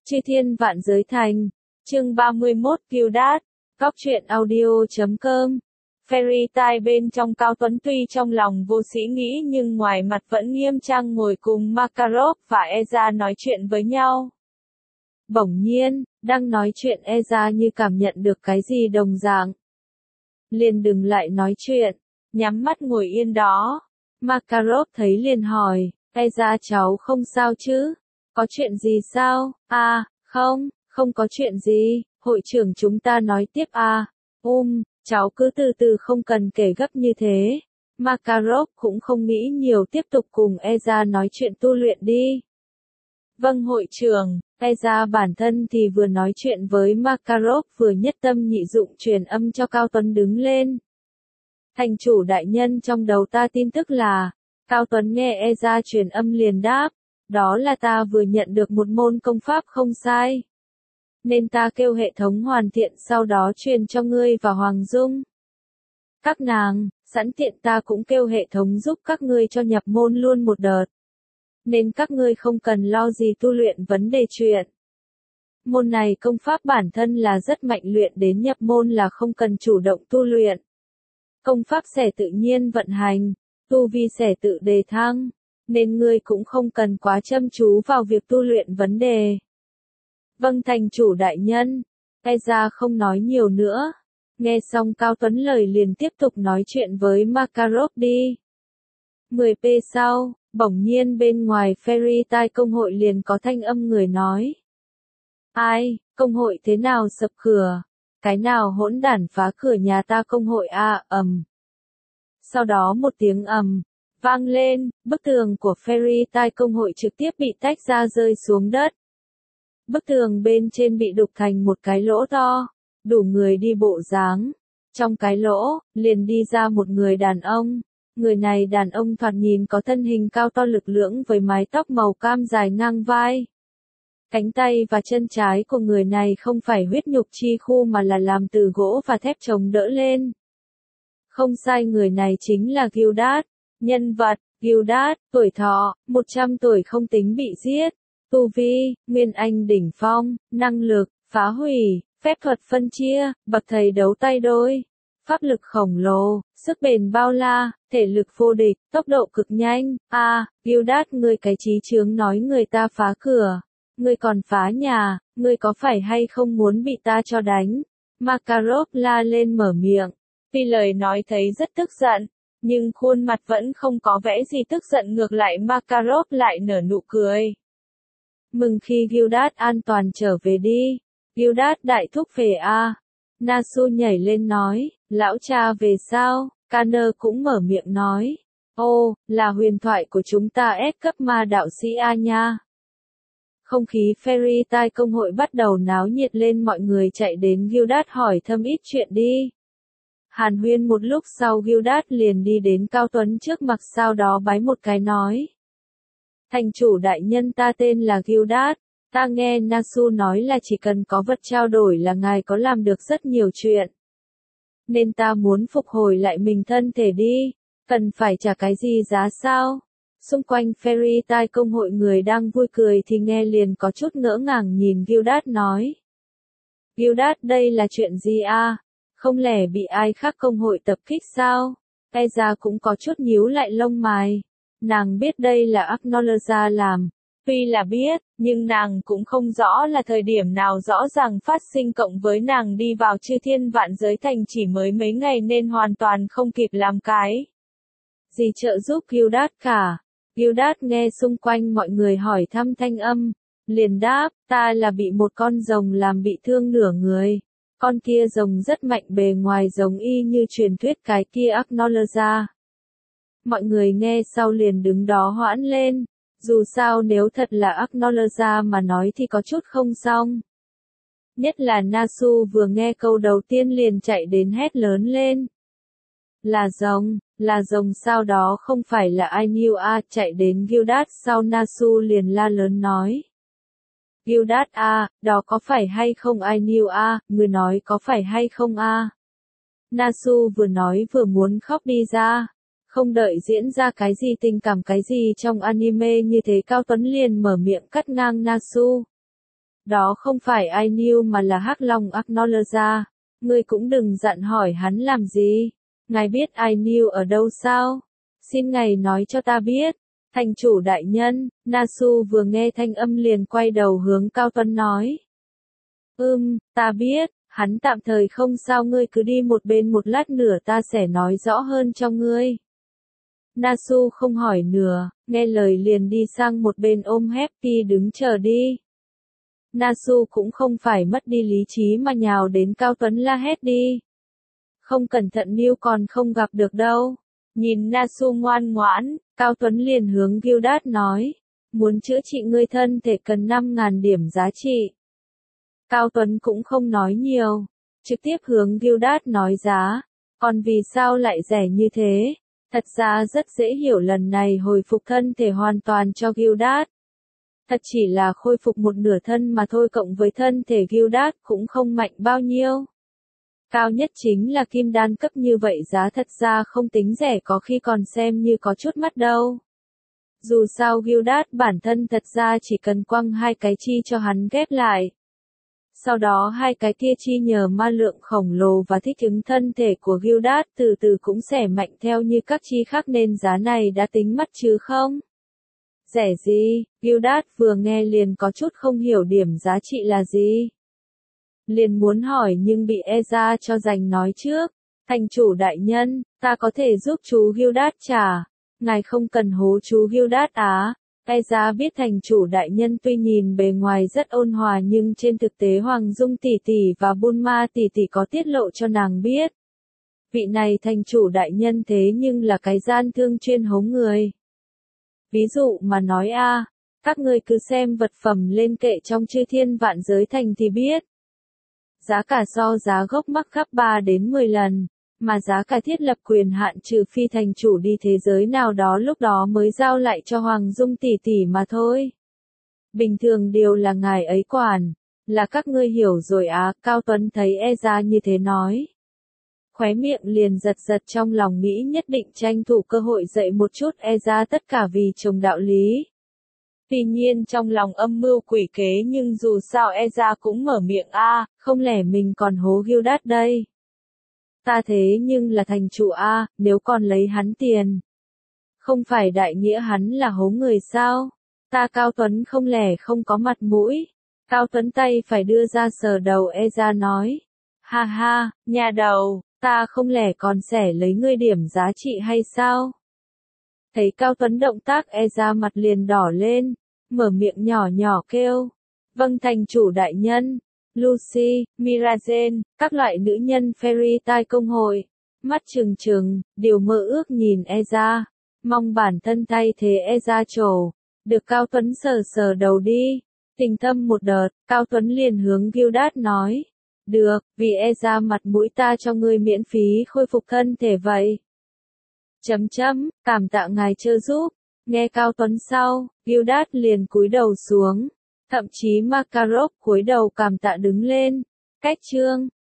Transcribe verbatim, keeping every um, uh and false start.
Chư thiên vạn giới thành. Chương ba mươi mốt Gildas. Góc truyện audio chấm com. Fairy tai bên trong Cao Tuấn tuy trong lòng vô sĩ nghĩ nhưng ngoài mặt vẫn nghiêm trang ngồi cùng Makarov và Eza nói chuyện với nhau. Bỗng nhiên, đang nói chuyện Eza như cảm nhận được cái gì đồng dạng. Liền đừng lại nói chuyện, nhắm mắt ngồi yên đó. Makarov thấy liền hỏi, Eza cháu không sao chứ? Có chuyện gì sao? À, không, không có chuyện gì, hội trưởng chúng ta nói tiếp à. Um, cháu cứ từ từ không cần kể gấp như thế. Makarov cũng không nghĩ nhiều tiếp tục cùng Eza nói chuyện tu luyện đi. Vâng hội trưởng, Eza bản thân thì vừa nói chuyện với Makarov vừa nhất tâm nhị dụng truyền âm cho Cao Tuấn đứng lên. Thành chủ đại nhân trong đầu ta tin tức là, Cao Tuấn nghe Eza truyền âm liền đáp, đó là ta vừa nhận được một môn công pháp không sai. Nên ta kêu hệ thống hoàn thiện sau đó truyền cho ngươi và Hoàng Dung. Các nàng, sẵn tiện ta cũng kêu hệ thống giúp các ngươi cho nhập môn luôn một đợt. Nên các ngươi không cần lo gì tu luyện vấn đề chuyện. Môn này công pháp bản thân là rất mạnh luyện đến nhập môn là không cần chủ động tu luyện. Công pháp sẽ tự nhiên vận hành, tu vi sẽ tự đề thăng, nên ngươi cũng không cần quá chăm chú vào việc tu luyện vấn đề. Vâng thành chủ đại nhân, Eza không nói nhiều nữa. Nghe xong Cao Tuấn lời liền tiếp tục nói chuyện với Makarov đi. mười phút sau, bỗng nhiên bên ngoài Fairy tai công hội liền có thanh âm người nói. Ai, công hội thế nào sập cửa? Cái nào hỗn đản phá cửa nhà ta công hội a ầm. Um. Sau đó một tiếng ầm vang lên, bức tường của Fairy tai công hội trực tiếp bị tách ra rơi xuống đất. Bức tường bên trên bị đục thành một cái lỗ to, đủ người đi bộ dáng. Trong cái lỗ, liền đi ra một người đàn ông. Người này đàn ông thoạt nhìn có thân hình cao to lực lưỡng với mái tóc màu cam dài ngang vai. Cánh tay và chân trái của người này không phải huyết nhục chi khu mà là làm từ gỗ và thép chống đỡ lên. Không sai người này chính là Gildas. Nhân vật, Gildas, tuổi thọ, một trăm tuổi không tính bị giết. Tu vi, Nguyên Anh đỉnh phong, năng lực, phá hủy, phép thuật phân chia, bậc thầy đấu tay đôi. Pháp lực khổng lồ, sức bền bao la, thể lực vô địch, tốc độ cực nhanh. A, à, Gildas ngươi cái chí chướng nói người ta phá cửa. Ngươi còn phá nhà, ngươi có phải hay không muốn bị ta cho đánh? Makarov la lên mở miệng. Tuy lời nói thấy rất tức giận, nhưng khuôn mặt vẫn không có vẻ gì tức giận ngược lại Makarov lại nở nụ cười. Mừng khi Gildas an toàn trở về đi. Gildas đại thúc về a. Nasu nhảy lên nói, lão cha về sao? Kanner cũng mở miệng nói. Ô, là huyền thoại của chúng ta S cấp ma đạo sĩ A nha. Không khí Fairy tai công hội bắt đầu náo nhiệt lên mọi người chạy đến Gildas hỏi thăm ít chuyện đi. Hàn huyên một lúc sau Gildas liền đi đến Cao Tuấn trước mặt sau đó bái một cái nói. Thành chủ đại nhân ta tên là Gildas, ta nghe Nasu nói là chỉ cần có vật trao đổi là ngài có làm được rất nhiều chuyện. Nên ta muốn phục hồi lại mình thân thể đi, cần phải trả cái gì giá sao? Xung quanh Fairy tai công hội người đang vui cười thì nghe liền có chút ngỡ ngàng nhìn Gildas nói. Gildas đây là chuyện gì a? Không lẽ bị ai khác công hội tập kích sao? Eza cũng có chút nhíu lại lông mày. Nàng biết đây là Acknowledge làm. Tuy là biết, nhưng nàng cũng không rõ là thời điểm nào rõ ràng phát sinh cộng với nàng đi vào chư thiên vạn giới thành chỉ mới mấy ngày nên hoàn toàn không kịp làm cái gì trợ giúp Gildas cả. Gildas nghe xung quanh mọi người hỏi thăm thanh âm, liền đáp, ta là bị một con rồng làm bị thương nửa người. Con kia rồng rất mạnh bề ngoài giống y như truyền thuyết cái kia Acknowledge. Mọi người nghe sau liền đứng đó hoãn lên. Dù sao nếu thật là Acknowledge mà nói thì có chút không xong. Nhất là Nasu vừa nghe câu đầu tiên liền chạy đến hét lớn lên. Là rồng, là rồng sau đó không phải là ai knew a chạy đến Gildas sau Nasu liền la lớn nói. Gildas a, đó có phải hay không ai knew a, người nói có phải hay không a? Nasu vừa nói vừa muốn khóc đi ra. Không đợi diễn ra cái gì tình cảm cái gì trong anime như thế Cao Tuấn liền mở miệng cắt ngang Nasu. Đó không phải I knew mà là Hắc Long Acknowledge. Ngươi cũng đừng dặn hỏi hắn làm gì. Ngài biết I knew ở đâu sao? Xin ngài nói cho ta biết. Thành chủ đại nhân, Nasu vừa nghe thanh âm liền quay đầu hướng Cao Tuấn nói. Ừm, ta biết, hắn tạm thời không sao, ngươi cứ đi một bên một lát nữa ta sẽ nói rõ hơn cho ngươi. Nasu không hỏi nữa, nghe lời liền đi sang một bên ôm Happy đứng chờ đi. Nasu cũng không phải mất đi lý trí mà nhào đến Cao Tuấn la hét đi. Không cẩn thận Neil còn không gặp được đâu. Nhìn Nasu ngoan ngoãn, Cao Tuấn liền hướng Gildas nói. Muốn chữa trị ngươi thân thể cần năm ngàn điểm giá trị. Cao Tuấn cũng không nói nhiều. Trực tiếp hướng Gildas nói giá. Còn vì sao lại rẻ như thế? Thật ra rất dễ hiểu, lần này hồi phục thân thể hoàn toàn cho Gildas. Thật chỉ là khôi phục một nửa thân mà thôi, cộng với thân thể Gildas cũng không mạnh bao nhiêu. Cao nhất chính là kim đan cấp, như vậy giá thật ra không tính rẻ, có khi còn xem như có chút mắt đâu. Dù sao Gildas bản thân thật ra chỉ cần quăng hai cái chi cho hắn ghép lại. Sau đó hai cái kia chi nhờ ma lượng khổng lồ và thích ứng thân thể của Gildas từ từ cũng sẽ mạnh theo như các chi khác, nên giá này đã tính mắt chứ không. Rẻ gì? Gildas vừa nghe liền có chút không hiểu điểm giá trị là gì. Liền muốn hỏi nhưng bị Eza cho giành nói trước. Thành chủ đại nhân, ta có thể giúp chú Gildas trả. Ngài không cần hố chú Gildas á. Eza biết thành chủ đại nhân tuy nhìn bề ngoài rất ôn hòa nhưng trên thực tế Hoàng Dung tỷ tỷ và Bulma tỷ tỷ có tiết lộ cho nàng biết. Vị này thành chủ đại nhân thế nhưng là cái gian thương chuyên hống người. Ví dụ mà nói a, các ngươi cứ xem vật phẩm lên kệ trong chư thiên vạn giới thành thì biết. Giá cả so giá gốc mắc gấp ba đến mười lần, mà giá cả thiết lập quyền hạn trừ phi thành chủ đi thế giới nào đó lúc đó mới giao lại cho Hoàng Dung tỷ tỷ mà thôi. Bình thường đều là ngài ấy quản, là các ngươi hiểu rồi á. Cao Tuấn thấy Eza như thế nói. Khóe miệng liền giật giật, trong lòng nghĩ nhất định tranh thủ cơ hội dạy một chút Eza, tất cả vì chồng đạo lý. Tuy nhiên trong lòng âm mưu quỷ kế, nhưng dù sao Eza cũng mở miệng a, không lẽ mình còn hố Gildas đây. Ta thế nhưng là thành chủ a, nếu còn lấy hắn tiền. Không phải đại nghĩa hắn là hố người sao? Ta Cao Tuấn không lẽ không có mặt mũi? Cao Tuấn tay phải đưa ra sờ đầu Eza nói. Ha ha, nhà đầu, ta không lẽ còn sẽ lấy ngươi điểm giá trị hay sao? Thấy Cao Tuấn động tác, Eza mặt liền đỏ lên, mở miệng nhỏ nhỏ kêu. Vâng thành chủ đại nhân. Lucy, Mirazen, các loại nữ nhân Fairy Tail công hội. Mắt trừng trừng, điều mơ ước nhìn Eza. Mong bản thân thay thế Eza trổ. Được Cao Tuấn sờ sờ đầu đi. Tình thâm một đợt, Cao Tuấn liền hướng Gildas nói. Được, vì Eza mặt mũi ta cho ngươi miễn phí khôi phục thân thể vậy. Chấm chấm, cảm tạ ngài trợ giúp. Nghe Cao Tuấn sau, Gildas liền cúi đầu xuống. Thậm chí Makarov cúi đầu cảm tạ đứng lên. Cách chương.